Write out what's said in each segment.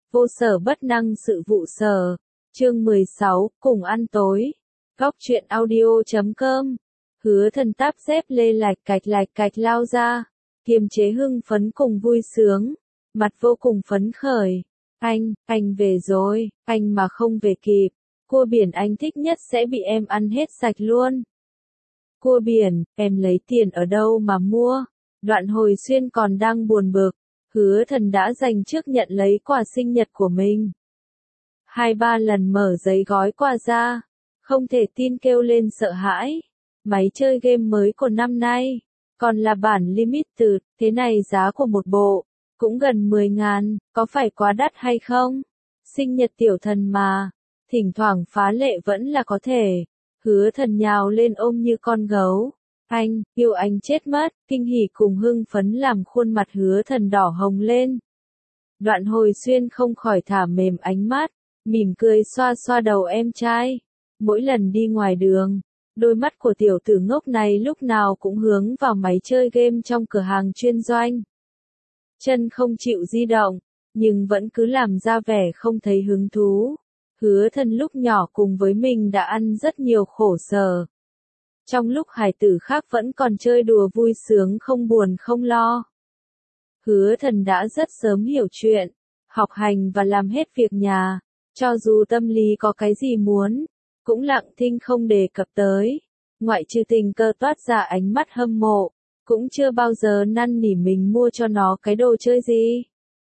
Vô sở bất năng sự vụ sở. Chương 16, cùng ăn tối. Góc truyện audio.com. Hứa Thần táp dép lê lạch cạch lao ra, kiềm chế hưng phấn cùng vui sướng, mặt vô cùng phấn khởi. Anh về rồi, anh mà không về kịp, cua biển anh thích nhất sẽ bị em ăn hết sạch luôn. Cua biển, em lấy tiền ở đâu mà mua? Đoạn Hồi Xuyên còn đang buồn bực, Hứa Thần đã dành trước nhận lấy quà sinh nhật của mình. 2-3 lần mở giấy gói quà ra, không thể tin kêu lên sợ hãi. Máy chơi game mới của năm nay, còn là bản limited, thế này giá của một bộ, cũng gần 10.000, có phải quá đắt hay không? Sinh nhật tiểu thần mà, thỉnh thoảng phá lệ vẫn là có thể. Hứa Thần nhào lên ôm như con gấu. Anh, yêu anh chết mất, kinh hỉ cùng hưng phấn làm khuôn mặt Hứa Thần đỏ hồng lên. Đoạn Hồi Xuyên không khỏi thả mềm ánh mắt, mỉm cười xoa xoa đầu em trai. Mỗi lần đi ngoài đường, đôi mắt của tiểu tử ngốc này lúc nào cũng hướng vào máy chơi game trong cửa hàng chuyên doanh. Chân không chịu di động, nhưng vẫn cứ làm ra vẻ không thấy hứng thú. Hứa Thần lúc nhỏ cùng với mình đã ăn rất nhiều khổ sở. Trong lúc hải tử khác vẫn còn chơi đùa vui sướng không buồn không lo. Hứa Thần đã rất sớm hiểu chuyện, học hành và làm hết việc nhà, cho dù tâm lý có cái gì muốn, cũng lặng thinh không đề cập tới. Ngoại trừ Tình Cơ toát ra ánh mắt hâm mộ, cũng chưa bao giờ năn nỉ mình mua cho nó cái đồ chơi gì.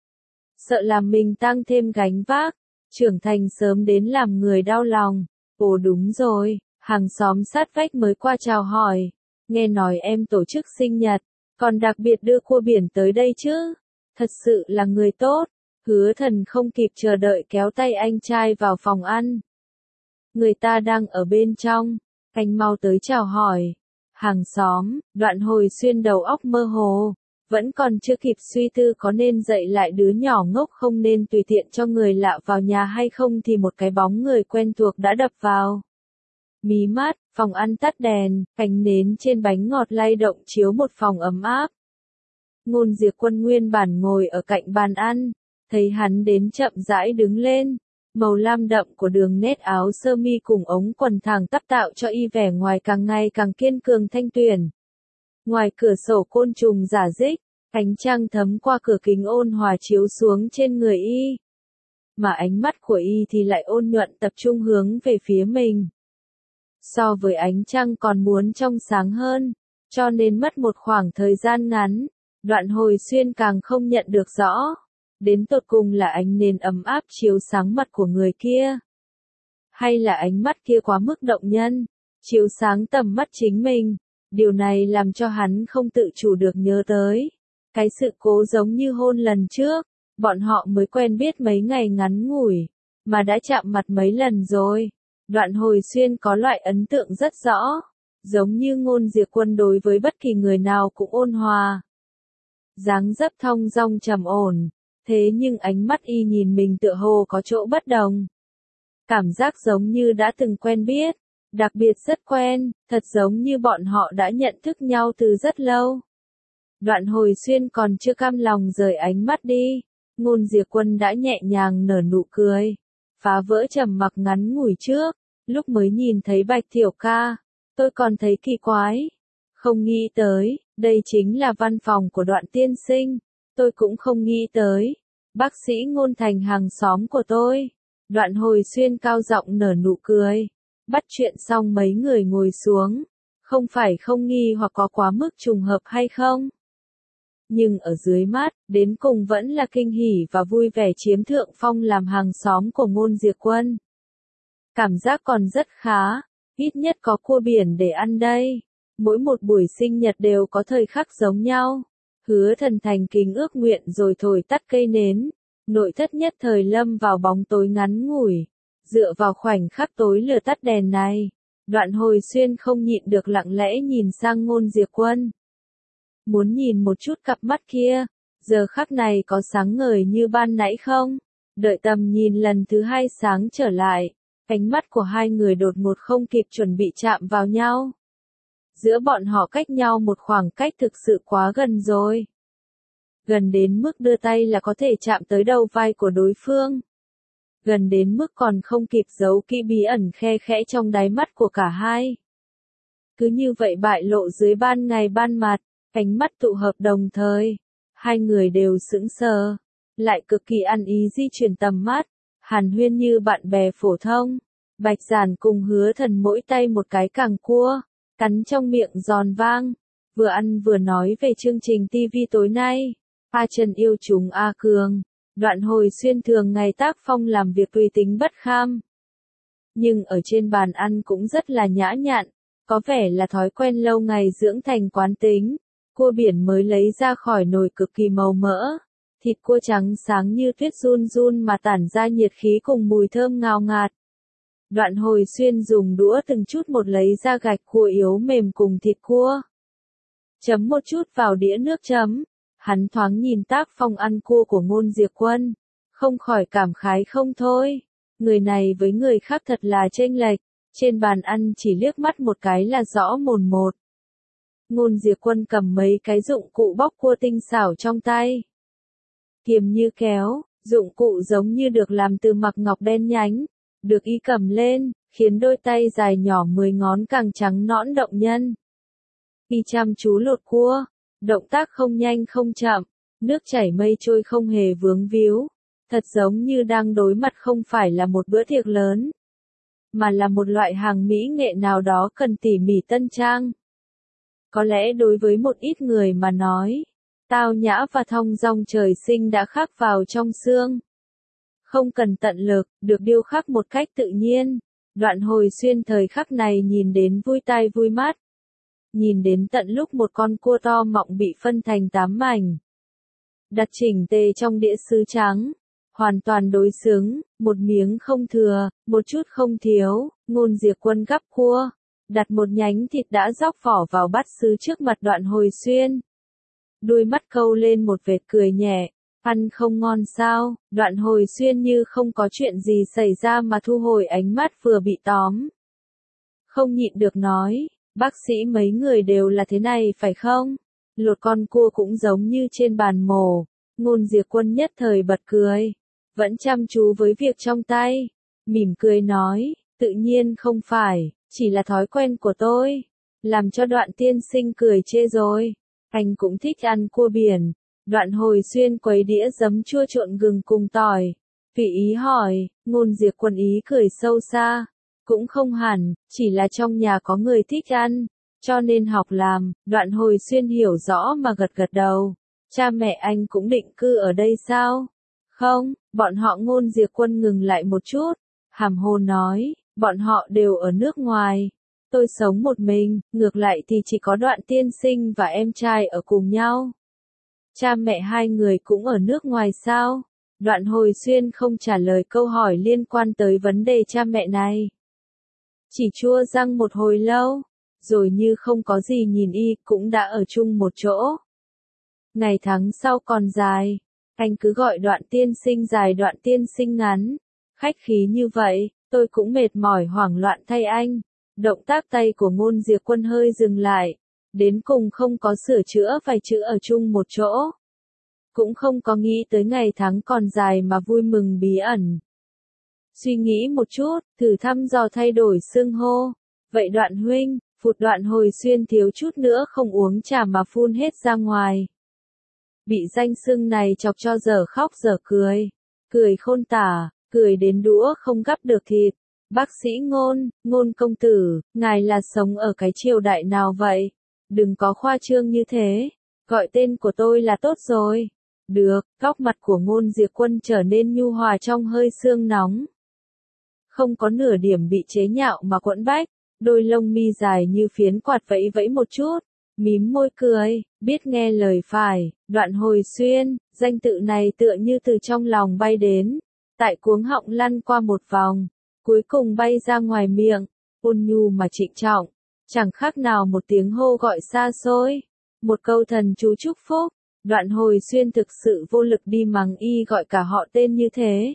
Sợ làm mình tăng thêm gánh vác, trưởng thành sớm đến làm người đau lòng. Ồ đúng rồi, hàng xóm sát vách mới qua chào hỏi, nghe nói em tổ chức sinh nhật, còn đặc biệt đưa cua biển tới đây chứ. Thật sự là người tốt. Hứa Thần không kịp chờ đợi kéo tay anh trai vào phòng ăn. Người ta đang ở bên trong, anh mau tới chào hỏi. Hàng xóm, Đoạn Hồi Xuyên đầu óc mơ hồ, vẫn còn chưa kịp suy tư có nên dạy lại đứa nhỏ ngốc không nên tùy tiện cho người lạ vào nhà hay không thì một cái bóng người quen thuộc đã đập vào. Mí mắt, phòng ăn tắt đèn, ánh nến trên bánh ngọt lay động chiếu một phòng ấm áp. Ngôn Diệp Quân nguyên bản ngồi ở cạnh bàn ăn, thấy hắn đến chậm rãi đứng lên. Màu lam đậm của đường nét áo sơ mi cùng ống quần thẳng tắp tạo cho y vẻ ngoài càng ngày càng kiên cường thanh tuyển. Ngoài cửa sổ côn trùng rả rích, ánh trăng thấm qua cửa kính ôn hòa chiếu xuống trên người y. Mà ánh mắt của y thì lại ôn nhuận tập trung hướng về phía mình. So với ánh trăng còn muốn trong sáng hơn, cho nên mất một khoảng thời gian ngắn, Đoạn Hồi Xuyên càng không nhận được rõ. Đến tột cùng là ánh nến ấm áp chiếu sáng mặt của người kia, hay là ánh mắt kia quá mức động nhân, chiếu sáng tầm mắt chính mình. Điều này làm cho hắn không tự chủ được nhớ tới cái sự cố giống như hôn lần trước. Bọn họ mới quen biết mấy ngày ngắn ngủi, mà đã chạm mặt mấy lần rồi. Đoạn Hồi Xuyên có loại ấn tượng rất rõ, giống như Ngôn Diệp Quân đối với bất kỳ người nào cũng ôn hòa, dáng dấp thong dong trầm ổn. Thế nhưng ánh mắt y nhìn mình tựa hồ có chỗ bất đồng. Cảm giác giống như đã từng quen biết, đặc biệt rất quen, thật giống như bọn họ đã nhận thức nhau từ rất lâu. Đoạn Hồi Xuyên còn chưa cam lòng rời ánh mắt đi, Ngôn Diệp Quân đã nhẹ nhàng nở nụ cười, phá vỡ trầm mặc ngắn ngủi trước. Lúc mới nhìn thấy Bạch Thiểu ca, tôi còn thấy kỳ quái. Không nghĩ tới, đây chính là văn phòng của Đoạn tiên sinh. Tôi cũng không nghĩ tới, bác sĩ Ngôn thành hàng xóm của tôi. Đoạn Hồi Xuyên cao giọng nở nụ cười. Bắt chuyện xong mấy người ngồi xuống. Không phải không nghi hoặc có quá mức trùng hợp hay không? Nhưng ở dưới mắt, đến cùng vẫn là kinh hỉ và vui vẻ chiếm thượng phong làm hàng xóm của Ngôn Diệp Quân. Cảm giác còn rất khá, ít nhất có cua biển để ăn đây. Mỗi một buổi sinh nhật đều có thời khắc giống nhau. Hứa Thần thành kính ước nguyện rồi thổi tắt cây nến. Nội thất nhất thời lâm vào bóng tối ngắn ngủi. Dựa vào khoảnh khắc tối lửa tắt đèn này, Đoạn Hồi Xuyên không nhịn được lặng lẽ nhìn sang Ngôn Diệp Quân. Muốn nhìn một chút cặp mắt kia, giờ khắc này có sáng ngời như ban nãy không? Đợi tầm nhìn lần thứ hai sáng trở lại, ánh mắt của hai người đột ngột không kịp chuẩn bị chạm vào nhau. Giữa bọn họ cách nhau một khoảng cách thực sự quá gần rồi. gần đến mức đưa tay là có thể chạm tới đầu vai của đối phương. Gần đến mức còn không kịp giấu kỹ bí ẩn khe khẽ trong đáy mắt của cả hai. Cứ như vậy bại lộ dưới ban ngày ban mặt, ánh mắt tụ hợp đồng thời. Hai người đều sững sờ, lại cực kỳ ăn ý di chuyển tầm mắt, hàn huyên như bạn bè phổ thông. Bạch Giản cùng Hứa Thần mỗi tay một cái càng cua, cắn trong miệng giòn vang, vừa ăn vừa nói về chương trình TV tối nay. A Trần yêu chúng A Cường, Đoạn Hồi Xuyên thường ngày tác phong làm việc tùy tính bất kham. Nhưng ở trên bàn ăn cũng rất là nhã nhặn, có vẻ là thói quen lâu ngày dưỡng thành quán tính. Cua biển mới lấy ra khỏi nồi cực kỳ màu mỡ, thịt cua trắng sáng như tuyết run run mà tản ra nhiệt khí cùng mùi thơm ngào ngạt. Đoạn Hồi Xuyên dùng đũa từng chút một lấy ra gạch cua yếu mềm cùng thịt cua. Chấm một chút vào đĩa nước chấm, hắn thoáng nhìn tác phong ăn cua của Ngôn Diệp Quân, không khỏi cảm khái không thôi. Người này với người khác thật là chênh lệch, trên bàn ăn chỉ liếc mắt một cái là rõ mồn một. Ngôn Diệp Quân cầm mấy cái dụng cụ bóc cua tinh xảo trong tay. Kiềm như kéo, dụng cụ giống như được làm từ mặc ngọc đen nhánh, được y cầm lên, khiến đôi tay dài nhỏ 10 ngón càng trắng nõn động nhân. Y chăm chú lột cua, động tác không nhanh không chậm, nước chảy mây trôi không hề vướng víu, thật giống như đang đối mặt không phải là một bữa tiệc lớn, mà là một loại hàng mỹ nghệ nào đó cần tỉ mỉ tân trang. Có lẽ đối với một ít người mà nói, tao nhã và thong dong trời sinh đã khắc vào trong xương. Không cần tận lực, được điêu khắc một cách tự nhiên. Đoạn Hồi Xuyên thời khắc này nhìn đến vui tai vui mắt. Nhìn đến tận lúc một con cua to mọng bị phân thành 8 mảnh. Đặt chỉnh tề trong đĩa sứ trắng. Hoàn toàn đối xứng, một miếng không thừa, một chút không thiếu. Ngôn Diệp Quân gắp cua, đặt một nhánh thịt đã róc vỏ vào bát sứ trước mặt Đoạn Hồi Xuyên. Đuôi mắt câu lên một vệt cười nhẹ, ăn không ngon sao? Đoạn Hồi Xuyên như không có chuyện gì xảy ra mà thu hồi ánh mắt vừa bị tóm. Không nhịn được nói, bác sĩ mấy người đều là thế này phải không? Lột con cua cũng giống như trên bàn mổ. Ngôn Diệp Quân nhất thời bật cười, vẫn chăm chú với việc trong tay, mỉm cười nói, tự nhiên không phải, chỉ là thói quen của tôi, làm cho Đoạn tiên sinh cười chê rồi. Anh cũng thích ăn cua biển. Đoạn Hồi Xuyên quấy đĩa giấm chua trộn gừng cùng tỏi. Tùy ý hỏi, Ngôn Diệp Quân ý cười sâu xa. Cũng không hẳn, chỉ là trong nhà có người thích ăn, cho nên học làm. Đoạn Hồi Xuyên hiểu rõ mà gật gật đầu. Cha mẹ anh cũng định cư ở đây sao? Không, bọn họ. Ngôn Diệp Quân ngừng lại một chút, hàm hồ nói, bọn họ đều ở nước ngoài. Tôi sống một mình, ngược lại thì chỉ có Đoạn tiên sinh và em trai ở cùng nhau. Cha mẹ hai người cũng ở nước ngoài sao? Đoạn Hồi Xuyên không trả lời câu hỏi liên quan tới vấn đề cha mẹ này. Chỉ chua răng một hồi lâu, rồi như không có gì nhìn y cũng đã ở chung một chỗ. Ngày tháng sau còn dài, anh cứ gọi Đoạn tiên sinh dài Đoạn tiên sinh ngắn. Khách khí như vậy, tôi cũng mệt mỏi hoảng loạn thay anh. Động tác tay của Ngôn Diệp Quân hơi dừng lại, đến cùng không có sửa chữa vài chữ ở chung một chỗ. Cũng không có nghĩ tới ngày tháng còn dài mà vui mừng bí ẩn. Suy nghĩ một chút, thử thăm dò thay đổi xưng hô. Vậy Đoạn huynh, phụt. Đoạn Hồi Xuyên thiếu chút nữa không uống trà mà phun hết ra ngoài. Bị danh xưng này chọc cho giờ khóc giờ cười. Cười khôn tả, cười đến đũa không gắp được thịt. Bác sĩ Ngôn, Ngôn công tử, ngài là sống ở cái triều đại nào vậy? Đừng có khoa trương như thế, gọi tên của tôi là tốt rồi. Được, góc mặt của Ngôn Diệp Quân trở nên nhu hòa trong hơi sương nóng. Không có nửa điểm bị chế nhạo mà quẫn bách, đôi lông mi dài như phiến quạt vẫy vẫy một chút, mím môi cười, biết nghe lời phải. Đoạn Hồi Xuyên, danh tự này tựa như từ trong lòng bay đến, tại cuống họng lăn qua một vòng. Cuối cùng bay ra ngoài miệng, ôn nhu mà trịnh trọng, chẳng khác nào một tiếng hô gọi xa xôi, một câu thần chú chúc phúc. Đoạn Hồi Xuyên thực sự vô lực đi mắng y gọi cả họ tên như thế.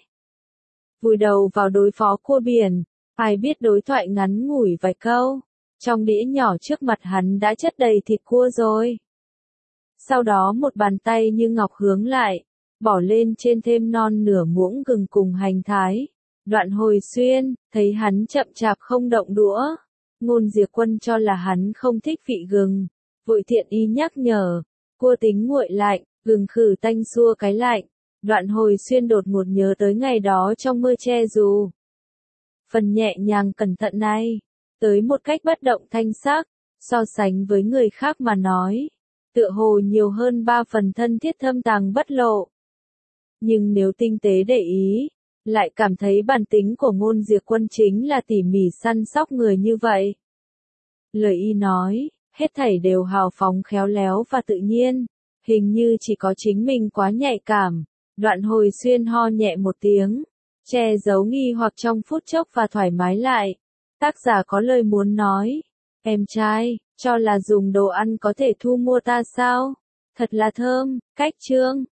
Vùi đầu vào đối phó cua biển, ai biết đối thoại ngắn ngủi vài câu, trong đĩa nhỏ trước mặt hắn đã chất đầy thịt cua rồi. Sau đó một bàn tay như ngọc hướng lại, bỏ lên trên thêm non nửa muỗng gừng cùng hành thái. Đoạn Hồi Xuyên, thấy hắn chậm chạp không động đũa. Ngôn Diệp Quân cho là hắn không thích vị gừng. Vội thiện ý nhắc nhở, cua tính nguội lạnh, gừng khử tanh xua cái lạnh. Đoạn Hồi Xuyên đột ngột nhớ tới ngày đó trong mưa che dù. Phần nhẹ nhàng cẩn thận này, tới một cách bất động thanh sắc, so sánh với người khác mà nói, tựa hồ nhiều hơn 3 phần thân thiết thâm tàng bất lộ. Nhưng nếu tinh tế để ý, lại cảm thấy bản tính của Ngôn Diệp Quân chính là tỉ mỉ săn sóc người như vậy. Lời y nói, hết thảy đều hào phóng khéo léo và tự nhiên, hình như chỉ có chính mình quá nhạy cảm. Đoạn Hồi Xuyên ho nhẹ một tiếng, che giấu nghi hoặc trong phút chốc và thoải mái lại. Tác giả có lời muốn nói, em trai, cho là dùng đồ ăn có thể thu mua ta sao? Thật là thơm, cách chương.